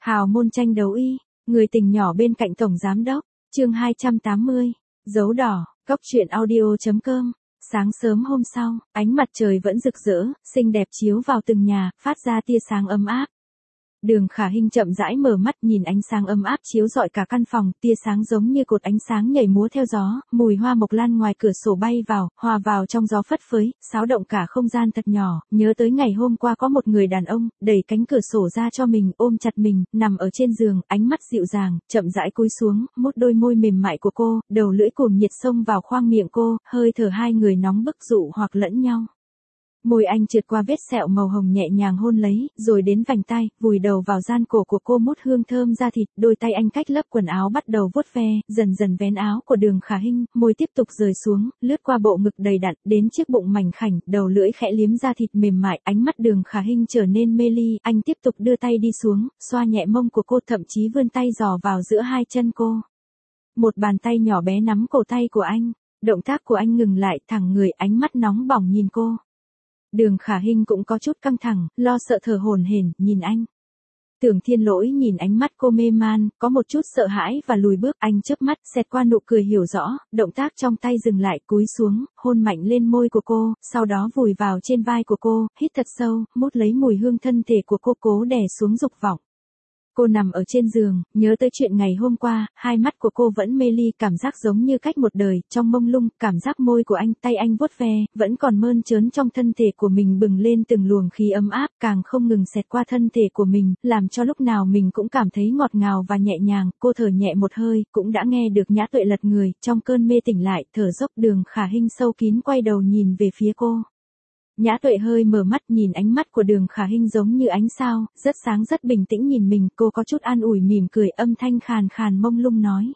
Hào môn tranh đấu y, người tình nhỏ bên cạnh tổng giám đốc, chương 280, dấu đỏ, cóc truyện audio.com. Sáng sớm hôm sau, ánh mặt trời vẫn rực rỡ, xinh đẹp chiếu vào từng nhà, phát ra tia sáng ấm áp. Đường Khả Hinh chậm rãi mở mắt nhìn ánh sáng ấm áp chiếu rọi cả căn phòng, tia sáng giống như cột ánh sáng nhảy múa theo gió, mùi hoa mộc lan ngoài cửa sổ bay vào, hòa vào trong gió phất phới, xáo động cả không gian thật nhỏ, nhớ tới ngày hôm qua có một người đàn ông, đẩy cánh cửa sổ ra cho mình, ôm chặt mình, nằm ở trên giường, ánh mắt dịu dàng, chậm rãi cúi xuống, mút đôi môi mềm mại của cô, đầu lưỡi cuồng nhiệt xông vào khoang miệng cô, hơi thở hai người nóng bức dụ hoặc lẫn nhau. Môi anh trượt qua vết sẹo màu hồng nhẹ nhàng hôn lấy, rồi đến vành tai, vùi đầu vào gian cổ của cô mút hương thơm da thịt, đôi tay anh cách lớp quần áo bắt đầu vuốt ve, dần dần vén áo của Đường Khả Hinh, môi tiếp tục rời xuống, lướt qua bộ ngực đầy đặn, đến chiếc bụng mảnh khảnh, đầu lưỡi khẽ liếm da thịt mềm mại, ánh mắt Đường Khả Hinh trở nên mê ly, anh tiếp tục đưa tay đi xuống, xoa nhẹ mông của cô, thậm chí vươn tay dò vào giữa hai chân cô. Một bàn tay nhỏ bé nắm cổ tay của anh, động tác của anh ngừng lại, thẳng người, ánh mắt nóng bỏng nhìn cô. Đường Khả Hinh cũng có chút căng thẳng, lo sợ thở hổn hển, nhìn anh. Tưởng Thiên Lỗi nhìn ánh mắt cô mê man, có một chút sợ hãi và lùi bước, anh chớp mắt, xẹt qua nụ cười hiểu rõ, động tác trong tay dừng lại, cúi xuống, hôn mạnh lên môi của cô, sau đó vùi vào trên vai của cô, hít thật sâu, mút lấy mùi hương thân thể của cô, cố đè xuống dục vọng. Cô nằm ở trên giường, nhớ tới chuyện ngày hôm qua, hai mắt của cô vẫn mê ly, cảm giác giống như cách một đời, trong mông lung, cảm giác môi của anh, tay anh vuốt ve, vẫn còn mơn trớn trong thân thể của mình bừng lên từng luồng khí ấm áp, càng không ngừng xẹt qua thân thể của mình, làm cho lúc nào mình cũng cảm thấy ngọt ngào và nhẹ nhàng, cô thở nhẹ một hơi, cũng đã nghe được Nhã Tuệ lật người, trong cơn mê tỉnh lại, thở dốc. Đường Khả Hinh sâu kín quay đầu nhìn về phía cô. Nhã Tuệ hơi mở mắt nhìn ánh mắt của Đường Khả Hinh giống như ánh sao, rất sáng rất bình tĩnh nhìn mình, cô có chút an ủi mỉm cười, âm thanh khàn khàn mông lung nói.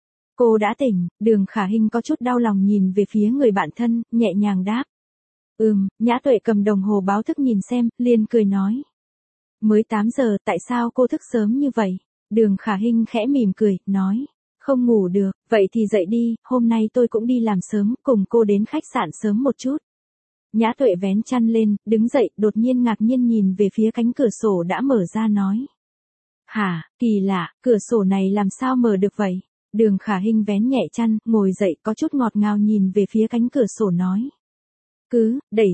Cô đã tỉnh. Đường Khả Hinh có chút đau lòng nhìn về phía người bạn thân, nhẹ nhàng đáp. Nhã Tuệ cầm đồng hồ báo thức nhìn xem, liền cười nói. Mới 8 giờ, tại sao cô thức sớm như vậy? Đường Khả Hinh khẽ mỉm cười, nói. Không ngủ được, vậy thì dậy đi, hôm nay tôi cũng đi làm sớm, cùng cô đến khách sạn sớm một chút. Nhã Tuệ vén chăn lên, đứng dậy, đột nhiên ngạc nhiên nhìn về phía cánh cửa sổ đã mở ra nói. Hả, kỳ lạ, cửa sổ này làm sao mở được vậy? Đường Khả Hinh vén nhẹ chăn, ngồi dậy, có chút ngọt ngào nhìn về phía cánh cửa sổ nói. Đẩy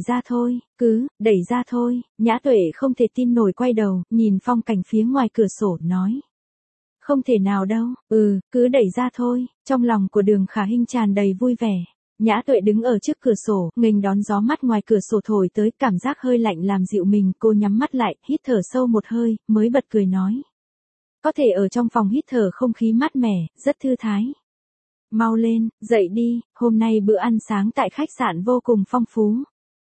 ra thôi, Nhã Tuệ không thể tin nổi quay đầu, nhìn phong cảnh phía ngoài cửa sổ, nói. Không thể nào đâu, cứ đẩy ra thôi, trong lòng của Đường Khả Hinh tràn đầy vui vẻ. Nhã Tuệ đứng ở trước cửa sổ, nghênh đón gió mát ngoài cửa sổ thổi tới, cảm giác hơi lạnh làm dịu mình, cô nhắm mắt lại, hít thở sâu một hơi, mới bật cười nói. Có thể ở trong phòng hít thở không khí mát mẻ, rất thư thái. Mau lên, dậy đi, hôm nay bữa ăn sáng tại khách sạn vô cùng phong phú.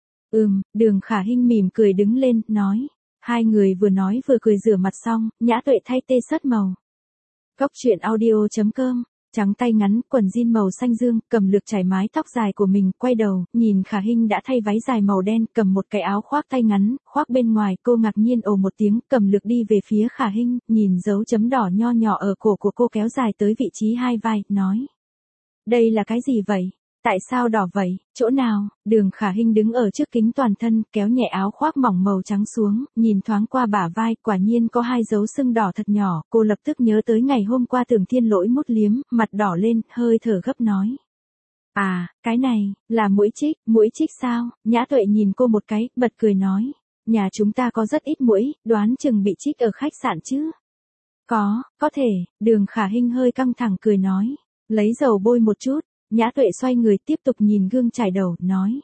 Đường Khả Hinh mỉm cười đứng lên, nói. Hai người vừa nói vừa cười rửa mặt xong, Nhã Tuệ thay t-shirt màu. Cóc truyện audio.com. Trắng tay ngắn, quần jean màu xanh dương, cầm lược chải mái tóc dài của mình, quay đầu, nhìn Khả Hinh đã thay váy dài màu đen, cầm một cái áo khoác tay ngắn, khoác bên ngoài, cô ngạc nhiên ồ một tiếng, cầm lược đi về phía Khả Hinh, nhìn dấu chấm đỏ nho nhỏ ở cổ của cô kéo dài tới vị trí hai vai, nói. Đây là cái gì vậy? Tại sao đỏ vậy? Chỗ nào? Đường Khả Hinh đứng ở trước kính toàn thân, kéo nhẹ áo khoác mỏng màu trắng xuống, nhìn thoáng qua bả vai, quả nhiên có hai dấu sưng đỏ thật nhỏ, cô lập tức nhớ tới ngày hôm qua Tưởng Thiên Lỗi mút liếm, mặt đỏ lên, hơi thở gấp nói. À, cái này, là mũi chích sao? Nhã Tuệ nhìn cô một cái, bật cười nói. Nhà chúng ta có rất ít muỗi, đoán chừng bị chích ở khách sạn chứ? Có thể. Đường Khả Hinh hơi căng thẳng cười nói. Lấy dầu bôi một chút. Nhã Tuệ xoay người tiếp tục nhìn gương chải đầu, nói.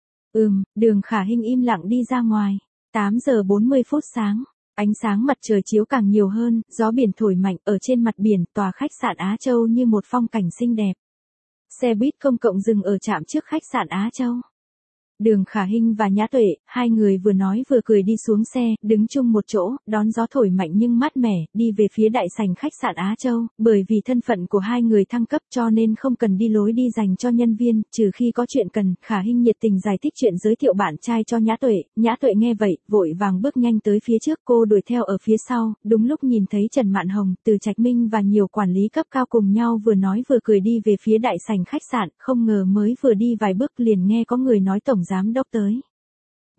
Đường Khả Hinh im lặng đi ra ngoài. 8 giờ 40 phút sáng. Ánh sáng mặt trời chiếu càng nhiều hơn, gió biển thổi mạnh, ở trên mặt biển, tòa khách sạn Á Châu như một phong cảnh xinh đẹp. Xe buýt công cộng dừng ở trạm trước khách sạn Á Châu. Đường Khả Hinh và Nhã Tuệ, hai người vừa nói vừa cười đi xuống xe, đứng chung một chỗ, đón gió thổi mạnh nhưng mát mẻ, đi về phía đại sảnh khách sạn Á Châu, bởi vì thân phận của hai người thăng cấp cho nên không cần đi lối đi dành cho nhân viên, trừ khi có chuyện cần. Khả Hinh nhiệt tình giải thích chuyện giới thiệu bạn trai cho Nhã Tuệ nghe vậy, vội vàng bước nhanh tới phía trước, cô đuổi theo ở phía sau, đúng lúc nhìn thấy Trần Mạn Hồng, Từ Trạch Minh và nhiều quản lý cấp cao cùng nhau vừa nói vừa cười đi về phía đại sảnh khách sạn, không ngờ mới vừa đi vài bước liền nghe có người nói tổng giám đốc tới.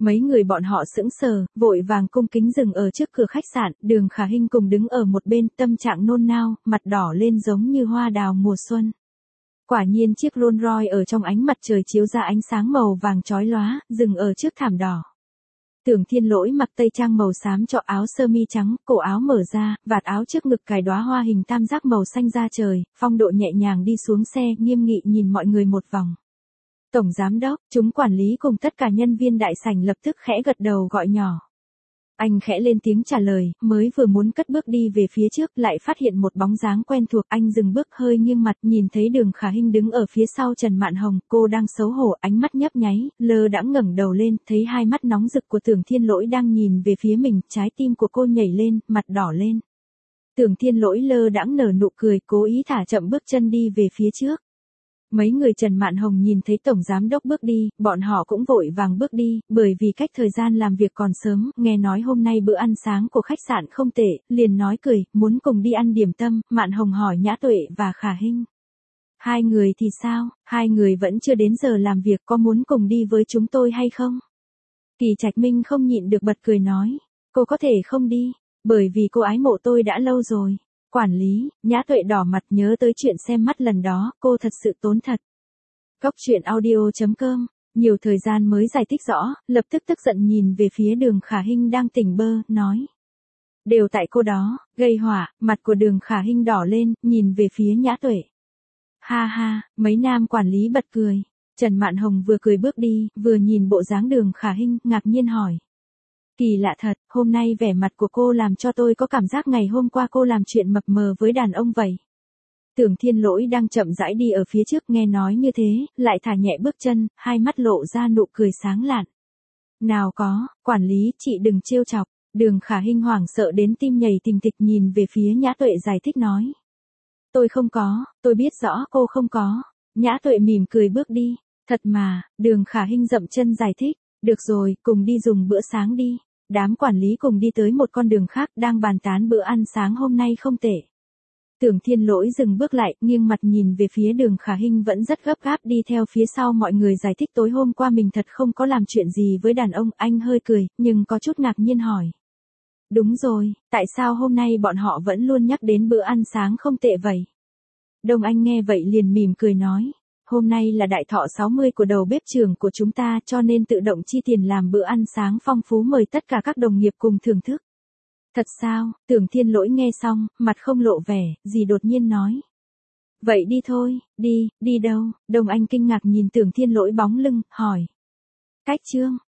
Mấy người bọn họ sững sờ, vội vàng cung kính dừng ở trước cửa khách sạn, Đường Khả Hinh cùng đứng ở một bên, tâm trạng nôn nao, mặt đỏ lên giống như hoa đào mùa xuân. Quả nhiên chiếc Rolls Royce ở trong ánh mặt trời chiếu ra ánh sáng màu vàng chói lóa, dừng ở trước thảm đỏ. Tưởng Thiên Lỗi mặc tây trang màu xám cho áo sơ mi trắng, cổ áo mở ra, vạt áo trước ngực cài đóa hoa hình tam giác màu xanh da trời, phong độ nhẹ nhàng đi xuống xe, nghiêm nghị nhìn mọi người một vòng. Tổng giám đốc, chúng quản lý cùng tất cả nhân viên đại sảnh lập tức khẽ gật đầu gọi nhỏ. Anh khẽ lên tiếng trả lời, mới vừa muốn cất bước đi về phía trước lại phát hiện một bóng dáng quen thuộc. Anh dừng bước hơi nghiêng mặt, nhìn thấy Đường Khả Hinh đứng ở phía sau Trần Mạn Hồng, cô đang xấu hổ, ánh mắt nhấp nháy, lơ đãng ngẩng đầu lên, thấy hai mắt nóng rực của Tưởng Thiên Lỗi đang nhìn về phía mình, trái tim của cô nhảy lên, mặt đỏ lên. Tưởng Thiên Lỗi lơ đãng nở nụ cười, cố ý thả chậm bước chân đi về phía trước. Mấy người Trần Mạn Hồng nhìn thấy Tổng Giám Đốc bước đi, bọn họ cũng vội vàng bước đi, bởi vì cách thời gian làm việc còn sớm, nghe nói hôm nay bữa ăn sáng của khách sạn không tệ, liền nói cười, muốn cùng đi ăn điểm tâm. Mạn Hồng hỏi Nhã Tuệ và Khả Hinh. Hai người thì sao, hai người vẫn chưa đến giờ làm việc, có muốn cùng đi với chúng tôi hay không? Kỳ Trạch Minh không nhịn được bật cười nói, cô có thể không đi, bởi vì cô ái mộ tôi đã lâu rồi. Quản lý, Nhã Tuệ đỏ mặt nhớ tới chuyện xem mắt lần đó, cô thật sự tốn thật. Cốc truyện audio.com, nhiều thời gian mới giải thích rõ, lập tức tức giận nhìn về phía Đường Khả Hinh đang tỉnh bơ, nói. Đều tại cô đó, gây họa, mặt của Đường Khả Hinh đỏ lên, nhìn về phía Nhã Tuệ. Ha ha, mấy nam quản lý bật cười. Trần Mạn Hồng vừa cười bước đi, vừa nhìn bộ dáng Đường Khả Hinh, ngạc nhiên hỏi. Kỳ lạ thật, hôm nay vẻ mặt của cô làm cho tôi có cảm giác ngày hôm qua cô làm chuyện mập mờ với đàn ông vậy. Tưởng Thiên Lỗi đang chậm rãi đi ở phía trước nghe nói như thế, lại thả nhẹ bước chân, hai mắt lộ ra nụ cười sáng lạn. Nào có, quản lý, chị đừng trêu chọc. Đường Khả Hinh hoảng sợ đến tim nhảy thình thịch nhìn về phía Nhã Tuệ giải thích nói. Tôi không có, tôi biết rõ cô không có. Nhã Tuệ mỉm cười bước đi. Thật mà, Đường Khả Hinh dậm chân giải thích. Được rồi, cùng đi dùng bữa sáng đi. Đám quản lý cùng đi tới một con đường khác đang bàn tán bữa ăn sáng hôm nay không tệ. Tưởng Thiên Lỗi dừng bước lại, nghiêng mặt nhìn về phía Đường Khả Hinh vẫn rất gấp gáp đi theo phía sau mọi người giải thích tối hôm qua mình thật không có làm chuyện gì với đàn ông. Anh hơi cười, nhưng có chút ngạc nhiên hỏi. Đúng rồi, tại sao hôm nay bọn họ vẫn luôn nhắc đến bữa ăn sáng không tệ vậy? Đông Anh nghe vậy liền mỉm cười nói. Hôm nay là đại thọ 60 của đầu bếp trưởng của chúng ta cho nên tự động chi tiền làm bữa ăn sáng phong phú mời tất cả các đồng nghiệp cùng thưởng thức. Thật sao? Tưởng Thiên Lỗi nghe xong, mặt không lộ vẻ, gì đột nhiên nói. Vậy đi thôi, đi đâu? Đông Anh kinh ngạc nhìn Tưởng Thiên Lỗi bóng lưng, hỏi. Cách chương.